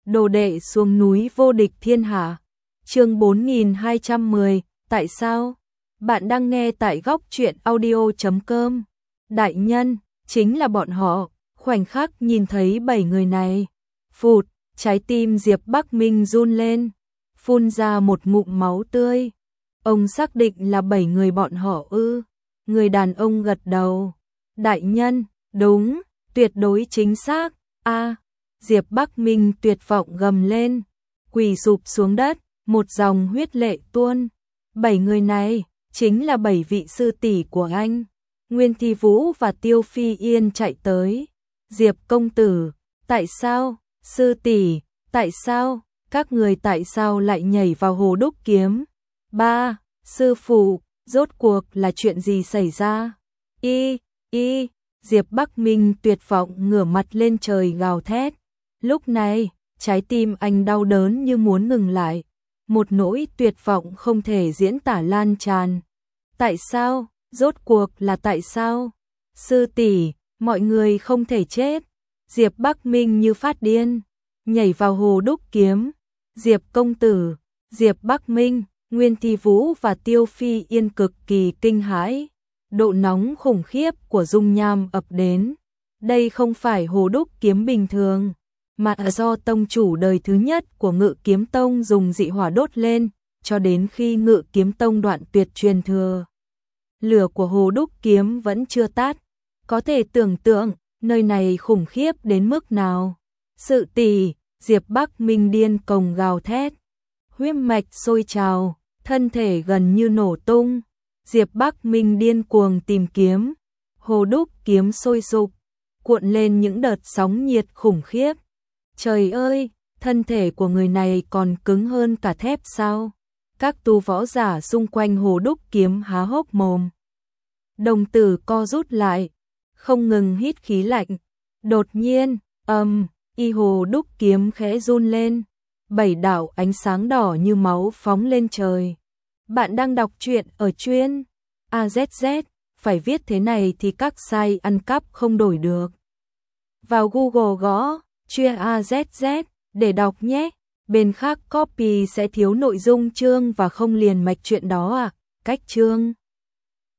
Đồ đệ xuống núi vô địch thiên hạ. Chương 4210, tại sao? Bạn đang nghe tại góc truyện audio.com. Đại nhân, chính là bọn họ, khoảnh khắc nhìn thấy 7 người này. Phụt, trái tim Diệp Bắc Minh run lên, phun ra một ngụm máu tươi. Ông xác định là 7 người bọn họ ư? Người đàn ông gật đầu. Đại nhân, đúng, tuyệt đối chính xác. Diệp Bắc Minh tuyệt vọng gầm lên, quỳ sụp xuống đất, một dòng huyết lệ tuôn. 7 người này chính là 7 vị sư tỷ của anh. Nguyên Thi Vũ và Tiêu Phi Yên chạy tới. Diệp công tử, tại sao? Sư tỷ, tại sao? Các người tại sao lại nhảy vào hồ đúc kiếm? Sư phụ, rốt cuộc là chuyện gì xảy ra? Diệp Bắc Minh tuyệt vọng ngửa mặt lên trời gào thét. Lúc này, trái tim anh đau đớn như muốn ngừng lại. Một nỗi tuyệt vọng không thể diễn tả lan tràn. Tại sao? Rốt cuộc là tại sao? Sư tỷ, mọi người không thể chết. Diệp Bắc Minh như phát điên, nhảy vào hồ đúc kiếm. Diệp công tử, Diệp Bắc Minh, Nguyên Thi Vũ và Tiêu Phi Yên cực kỳ kinh hãi. Độ nóng khủng khiếp của dung nham ập đến. Đây không phải hồ đúc kiếm bình thường, mà là do tông chủ đời thứ nhất của Ngự Kiếm Tông dùng dị hỏa đốt lên, cho đến khi Ngự Kiếm Tông đoạn tuyệt truyền thừa. Lửa của hồ đúc kiếm vẫn chưa tắt, có thể tưởng tượng nơi này khủng khiếp đến mức nào. Sự tỷ, Diệp Bắc Minh điên cuồng gào thét, huyết mạch sôi trào, thân thể gần như nổ tung. Diệp Bắc Minh điên cuồng tìm kiếm, hồ đúc kiếm sôi sục, cuộn lên những đợt sóng nhiệt khủng khiếp. Trời ơi, thân thể của người này còn cứng hơn cả thép sao? Các tu võ giả xung quanh hồ đúc kiếm há hốc mồm. Đồng tử co rút lại, không ngừng hít khí lạnh. Đột nhiên, hồ đúc kiếm khẽ run lên, 7 đạo ánh sáng đỏ như máu phóng lên trời. Bạn đang đọc truyện ở chuyên AZZ, phải viết thế này thì các site ăn cắp không đổi được. Vào Google gõ chuyên AZZ để đọc nhé. Bên khác copy sẽ thiếu nội dung chương và không liền mạch chuyện đó à. Cách chương